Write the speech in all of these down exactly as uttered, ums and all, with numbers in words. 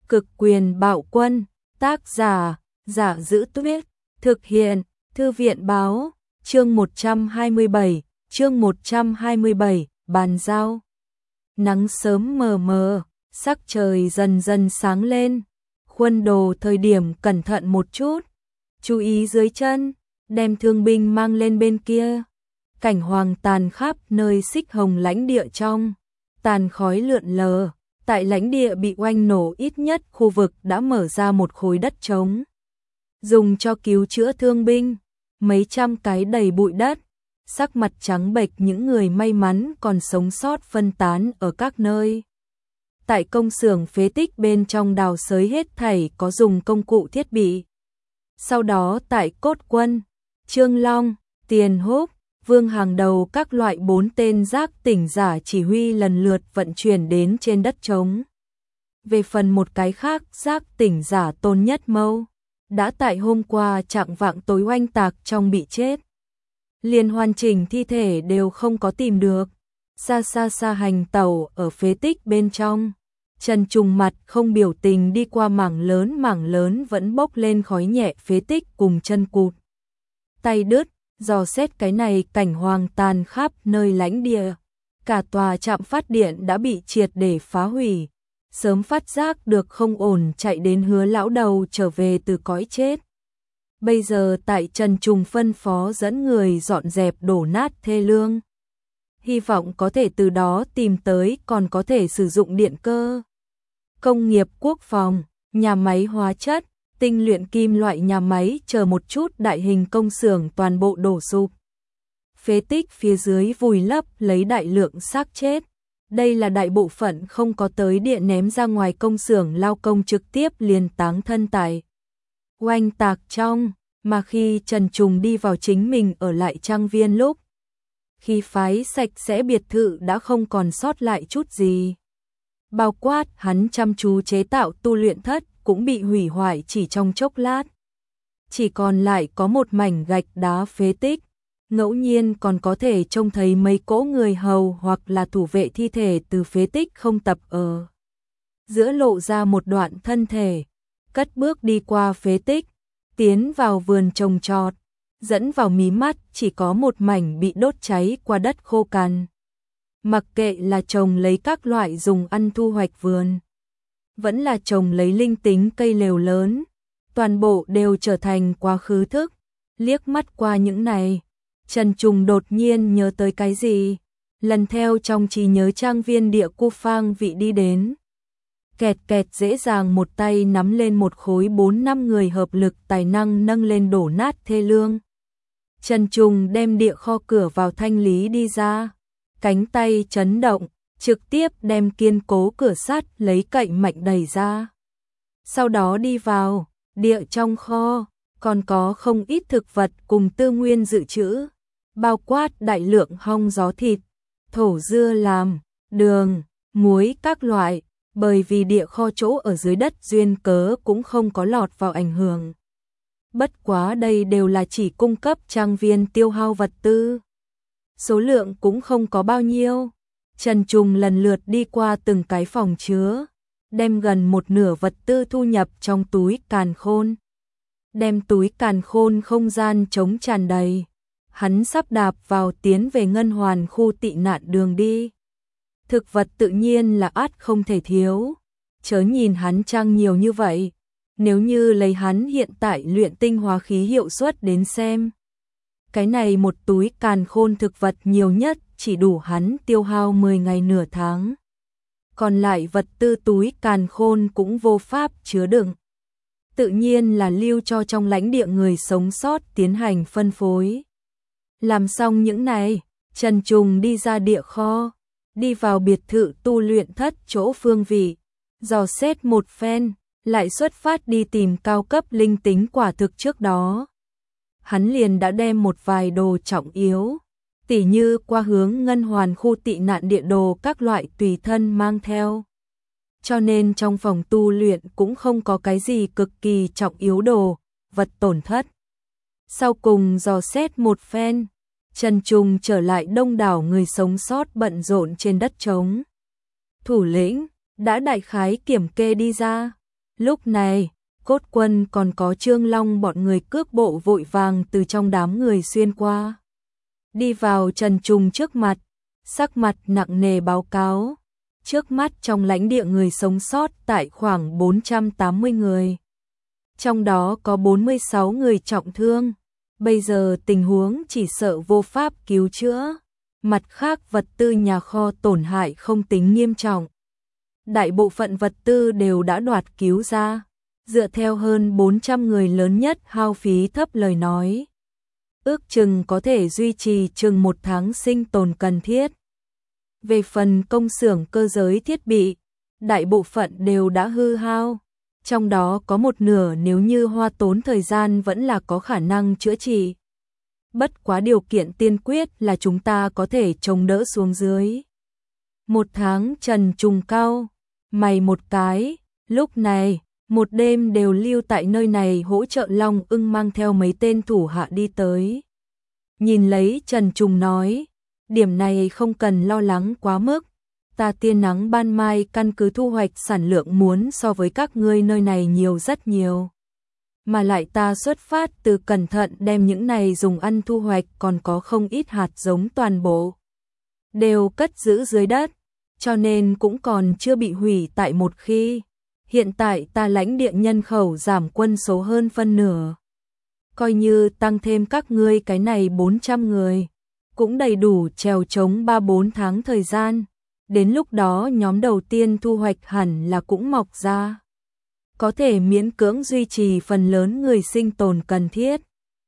Cực quyền bạo quân, tác giả, Giả Giữ Tuyết, thực hiện, Thư viện báo, chương một trăm hai mươi bảy, chương một trăm hai mươi bảy, bàn giao. Nắng sớm mờ mờ, sắc trời dần dần sáng lên, Khuân Đồ thời điểm cẩn thận một chút, chú ý dưới chân, đem thương binh mang lên bên kia. Cảnh hoàng tàn khắp nơi xích hồng lãnh địa trong, tàn khói lượn lờ, tại lãnh địa bị oanh nổ ít nhất khu vực đã mở ra một khối đất trống. Dùng cho cứu chữa thương binh, mấy trăm cái đầy bụi đất, sắc mặt trắng bệch những người may mắn còn sống sót phân tán ở các nơi. Tại công xưởng phế tích bên trong đào xới hết thảy có dùng công cụ thiết bị. Sau đó tại Cốt Quân, Trương Long, Tiền Húc, Vương hàng đầu các loại bốn tên giác tỉnh giả chỉ huy lần lượt vận chuyển đến trên đất trống. Về phần một cái khác giác tỉnh giả Tôn Nhất Mâu, đã tại hôm qua chạng vạng tối oanh tạc trong bị chết. Liền hoàn chỉnh thi thể đều không có tìm được. Xa xa xa hành tẩu ở phế tích bên trong. Trần Trùng mặt không biểu tình đi qua mảng lớn mảng lớn vẫn bốc lên khói nhẹ phế tích cùng chân cụt. Tay đứt, dò xét cái này cảnh hoang tàn khắp nơi lãnh địa. Cả tòa trạm phát điện đã bị triệt để phá hủy. Sớm phát giác được không ổn chạy đến Hứa lão đầu trở về từ cõi chết. Bây giờ tại Trần Trùng phân phó dẫn người dọn dẹp đổ nát thê lương. Hy vọng có thể từ đó tìm tới còn có thể sử dụng điện cơ. Công nghiệp quốc phòng, nhà máy hóa chất, tinh luyện kim loại nhà máy chờ một chút đại hình công xưởng toàn bộ đổ sụp. Phế tích phía dưới vùi lấp lấy đại lượng xác chết. Đây là đại bộ phận không có tới điện ném ra ngoài công xưởng lao công trực tiếp liền táng thân tại oanh tạc trong, mà khi Trần Trùng đi vào chính mình ở lại trang viên lúc. Khi phái sạch sẽ biệt thự đã không còn sót lại chút gì. Bao quát hắn chăm chú chế tạo tu luyện thất cũng bị hủy hoại chỉ trong chốc lát. Chỉ còn lại có một mảnh gạch đá phế tích. Ngẫu nhiên còn có thể trông thấy mấy cỗ người hầu hoặc là thủ vệ thi thể từ phế tích không tập ở. Giữa lộ ra một đoạn thân thể, cất bước đi qua phế tích, tiến vào vườn trồng trọt, dẫn vào mí mắt chỉ có một mảnh bị đốt cháy qua đất khô cằn. Mặc kệ là trồng lấy các loại dùng ăn thu hoạch vườn, vẫn là trồng lấy linh tính cây lều lớn, toàn bộ đều trở thành quá khứ thức. Liếc mắt qua những này, Trần Trùng đột nhiên nhớ tới cái gì, lần theo trong trí nhớ trang viên địa cu phang vị đi đến. Kẹt kẹt dễ dàng một tay nắm lên một khối bốn năm người hợp lực tài năng nâng lên đổ nát thê lương. Trần Trùng đem địa kho cửa vào thanh lý đi ra, cánh tay chấn động, trực tiếp đem kiên cố cửa sắt lấy cạnh mạnh đẩy ra. Sau đó đi vào, địa trong kho, còn có không ít thực vật cùng tư nguyên dự trữ, bao quát đại lượng hong gió thịt, thổ dưa làm, đường, muối các loại, bởi vì địa kho chỗ ở dưới đất duyên cớ cũng không có lọt vào ảnh hưởng. Bất quá đây đều là chỉ cung cấp trang viên tiêu hao vật tư. Số lượng cũng không có bao nhiêu. Trần Trùng lần lượt đi qua từng cái phòng chứa, đem gần một nửa vật tư thu nhập trong túi càn khôn. Đem túi càn khôn không gian trống tràn đầy. Hắn sắp đạp vào tiến về ngân hoàn khu tị nạn đường đi. Thực vật tự nhiên là ắt không thể thiếu. Chớ nhìn hắn trang nhiều như vậy. Nếu như lấy hắn hiện tại luyện tinh hóa khí hiệu suất đến xem. Cái này một túi càn khôn thực vật nhiều nhất chỉ đủ hắn tiêu hao mười ngày nửa tháng. Còn lại vật tư túi càn khôn cũng vô pháp chứa đựng. Tự nhiên là lưu cho trong lãnh địa người sống sót tiến hành phân phối. Làm xong những này, Trần Trùng đi ra địa kho, đi vào biệt thự tu luyện thất chỗ phương vị, dò xét một phen, lại xuất phát đi tìm cao cấp linh tính quả thực trước đó. Hắn liền đã đem một vài đồ trọng yếu, tỉ như qua hướng ngân hoàn khu tị nạn địa đồ các loại tùy thân mang theo. Cho nên trong phòng tu luyện cũng không có cái gì cực kỳ trọng yếu đồ, vật tổn thất. Sau cùng dò xét một phen, Trần Trùng trở lại đông đảo người sống sót bận rộn trên đất trống. Thủ lĩnh đã đại khái kiểm kê đi ra, Lúc này, Cốt Quân còn có Trương Long bọn người cước bộ vội vàng từ trong đám người xuyên qua. Đi vào Trần Trùng trước mặt, sắc mặt nặng nề báo cáo. Trước mắt trong lãnh địa người sống sót tại khoảng bốn trăm tám mươi người. Trong đó có bốn mươi sáu người trọng thương. Bây giờ tình huống chỉ sợ vô pháp cứu chữa. Mặt khác vật tư nhà kho tổn hại không tính nghiêm trọng. Đại bộ phận vật tư đều đã đoạt cứu ra. Dựa theo hơn bốn trăm người lớn nhất hao phí thấp lời nói. Ước chừng có thể duy trì chừng một tháng sinh tồn cần thiết. Về phần công xưởng cơ giới thiết bị, đại bộ phận đều đã hư hao. Trong đó có một nửa nếu như hoa tốn thời gian vẫn là có khả năng chữa trị. Bất quá điều kiện tiên quyết là chúng ta có thể chống đỡ xuống dưới. Một tháng Trần Trùng cau mày một cái, lúc này, một đêm đều lưu tại nơi này hỗ trợ Long Ưng mang theo mấy tên thủ hạ đi tới. Nhìn lấy Trần Trùng nói, điểm này không cần lo lắng quá mức, ta Tiên Nắng Ban Mai căn cứ thu hoạch sản lượng muốn so với các ngươi nơi này nhiều rất nhiều. Mà lại ta xuất phát từ cẩn thận đem những này dùng ăn thu hoạch còn có không ít hạt giống toàn bộ. Đều cất giữ dưới đất, cho nên cũng còn chưa bị hủy tại một khi. Hiện tại ta lãnh địa nhân khẩu giảm quân số hơn phân nửa. Coi như tăng thêm các ngươi cái này bốn trăm người, cũng đầy đủ trèo chống ba bốn tháng thời gian. Đến lúc đó nhóm đầu tiên thu hoạch hẳn là cũng mọc ra. Có thể miễn cưỡng duy trì phần lớn người sinh tồn cần thiết.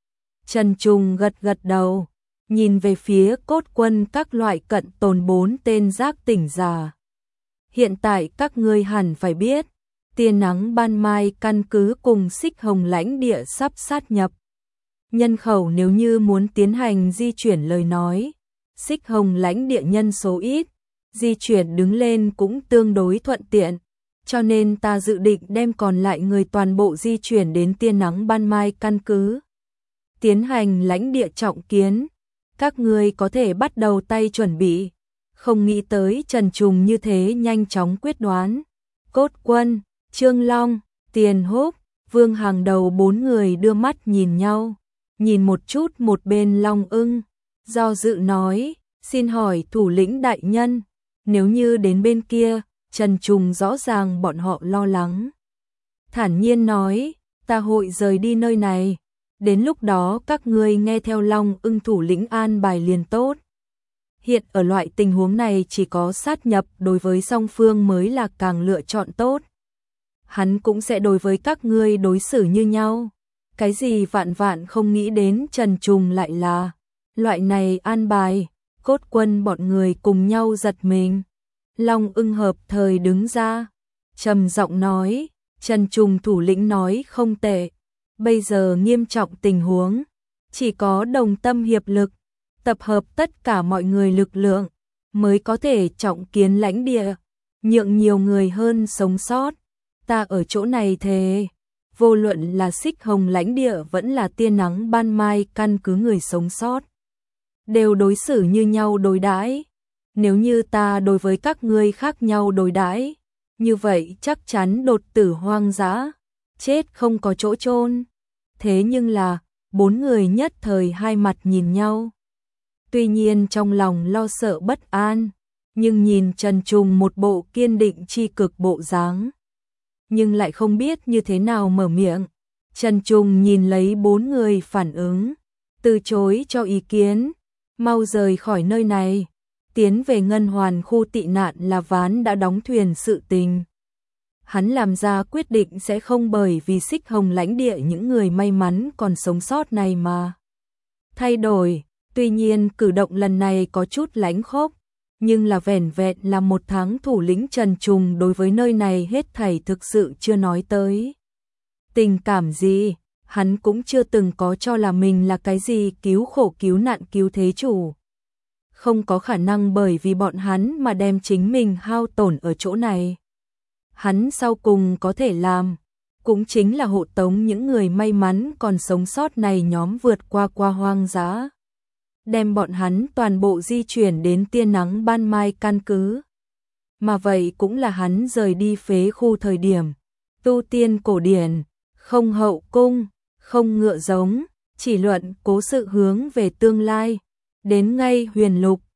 Trần Trùng gật gật đầu, nhìn về phía Cốt Quân các loại cận tồn bốn tên giác tỉnh giả. Hiện tại các ngươi hẳn phải biết, Tiên Nắng Ban Mai căn cứ cùng Xích Hồng lãnh địa sắp sát nhập. Nhân khẩu nếu như muốn tiến hành di chuyển lời nói, Xích Hồng lãnh địa nhân số ít, di chuyển đứng lên cũng tương đối thuận tiện, cho nên ta dự định đem còn lại người toàn bộ di chuyển đến Tiên Nắng Ban Mai căn cứ. Tiến hành lãnh địa trọng kiến, các ngươi có thể bắt đầu tay chuẩn bị. Không nghĩ tới Trần Trùng như thế nhanh chóng quyết đoán. Cốt Quân, Trương Long, Tiền Húc, Vương Hàng đầu bốn người đưa mắt nhìn nhau, nhìn một chút một bên Long Ưng, do dự nói, xin hỏi thủ lĩnh đại nhân, nếu như đến bên kia, Trần Trùng rõ ràng bọn họ lo lắng. Thản nhiên nói, ta hội rời đi nơi này, đến lúc đó các ngươi nghe theo Long Ưng thủ lĩnh an bài liền tốt. Hiện ở loại tình huống này chỉ có sát nhập đối với song phương mới là càng lựa chọn tốt. Hắn cũng sẽ đối với các ngươi đối xử như nhau. Cái gì vạn vạn không nghĩ đến Trần Trùng lại là loại này an bài. Cốt Quân bọn người cùng nhau giật mình. Long Ưng hợp thời đứng ra, trầm giọng nói, Trần Trùng thủ lĩnh nói không tệ. Bây giờ nghiêm trọng tình huống, chỉ có đồng tâm hiệp lực, tập hợp tất cả mọi người lực lượng, mới có thể trọng kiến lãnh địa, nhượng nhiều người hơn sống sót. Ta ở chỗ này thề, vô luận là Xích Hồng lãnh địa vẫn là Tiên Nắng Ban Mai căn cứ người sống sót, đều đối xử như nhau đối đãi. Nếu như ta đối với các ngươi khác nhau đối đãi, như vậy chắc chắn đột tử hoang dã, chết không có chỗ chôn. Thế nhưng là, bốn người nhất thời hai mặt nhìn nhau. Tuy nhiên trong lòng lo sợ bất an, nhưng nhìn Trần Trùng một bộ kiên định chi cực bộ dáng, nhưng lại không biết như thế nào mở miệng. Trần Trùng nhìn lấy bốn người phản ứng, từ chối cho ý kiến, mau rời khỏi nơi này, tiến về Ngân Hoàn khu tị nạn là ván đã đóng thuyền sự tình. Hắn làm ra quyết định sẽ không bởi vì Xích Hồng lãnh địa những người may mắn còn sống sót này mà thay đổi. Tuy nhiên cử động lần này có chút lánh khốc, nhưng là vẻn vẹn là một tháng thủ lĩnh Trần Trùng đối với nơi này hết thảy thực sự chưa nói tới. Tình cảm gì, hắn cũng chưa từng có cho là mình là cái gì cứu khổ cứu nạn cứu thế chủ. Không có khả năng bởi vì bọn hắn mà đem chính mình hao tổn ở chỗ này. Hắn sau cùng có thể làm, cũng chính là hộ tống những người may mắn còn sống sót này nhóm vượt qua qua hoang dã. Đem bọn hắn toàn bộ di chuyển đến Tiên Nắng Ban Mai căn cứ. Mà vậy cũng là hắn rời đi phế khu thời điểm, tu tiên cổ điển, không hậu cung, không ngựa giống, chỉ luận cố sự hướng về tương lai. Đến ngay huyền lục,